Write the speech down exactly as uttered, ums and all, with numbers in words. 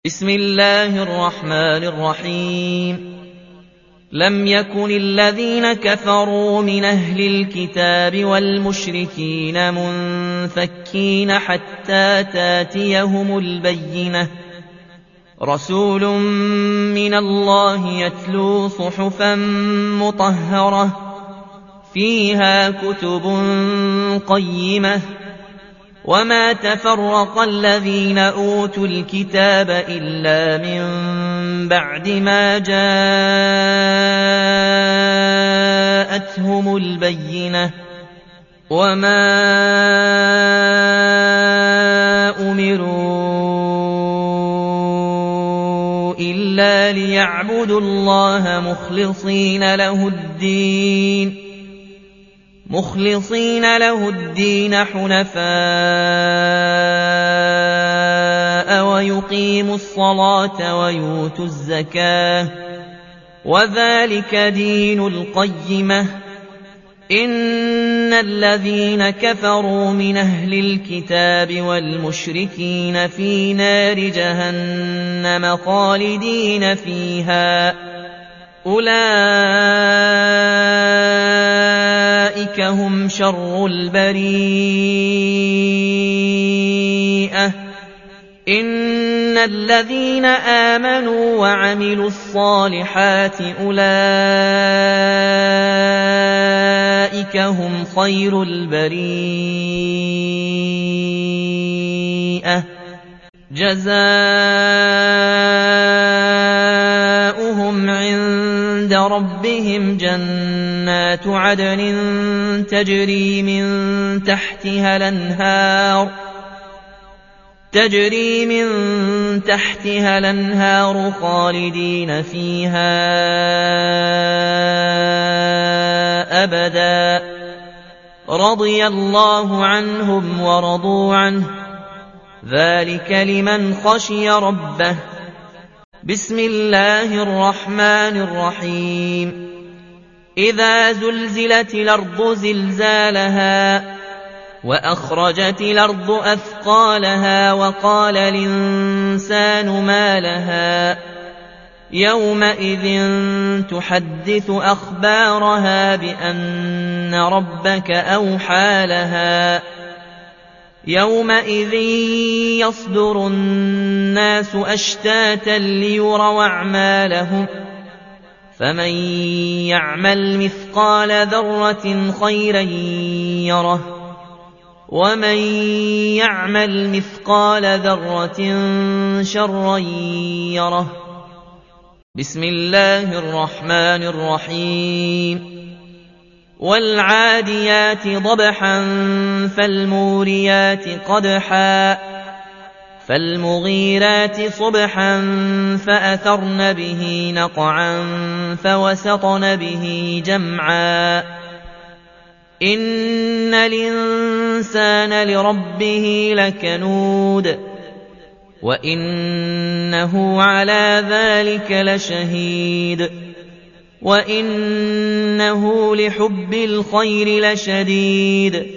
بسم الله الرحمن الرحيم لم يكن الذين كفروا من أهل الكتاب والمشركين منفكين حتى تاتيهم البينة رسول من الله يتلو صحفا مطهرة فيها كتب قيمة وما تفرق الذين أوتوا الكتاب إلا من بعد ما جاءتهم البينة وما أمروا إلا ليعبدوا الله مخلصين له الدين مخلصين له الدين حنفاء ويقيموا الصلاة ويؤتوا الزكاة وذلك دين القيمة إن الذين كفروا من أهل الكتاب والمشركين في نار جهنم خالدين فيها أولئك هم شر البريئة إن الذين آمنوا وعملوا الصالحات أولئك هم خير البريئة جزاؤهم عند ربهم جنات عدن تجري من تحتها الأنهار تجري من تحتها الأنهار خالدين فيها أبدا رضي الله عنهم ورضوا عنه ذلك لمن خشي ربه بسم الله الرحمن الرحيم إذا زلزلت الأرض زلزالها وأخرجت الأرض أثقالها وقال الإنسان ما لها يومئذ تحدث أخبارها بأن ربك أوحى لها يومئذ يصدر الناس أشتاتا ليروا أعمالهم فمن يعمل مثقال ذرة خيرا يره ومن يعمل مثقال ذرة شرا يره بسم الله الرحمن الرحيم والعاديات ضبحا فالموريات قدحا فالمغيرات صبحا فأثرن به نقعا فوسطن به جمعا إن الإنسان لربه لكنود وإنه على ذلك لشهيد وإنه لحب الخير لشديد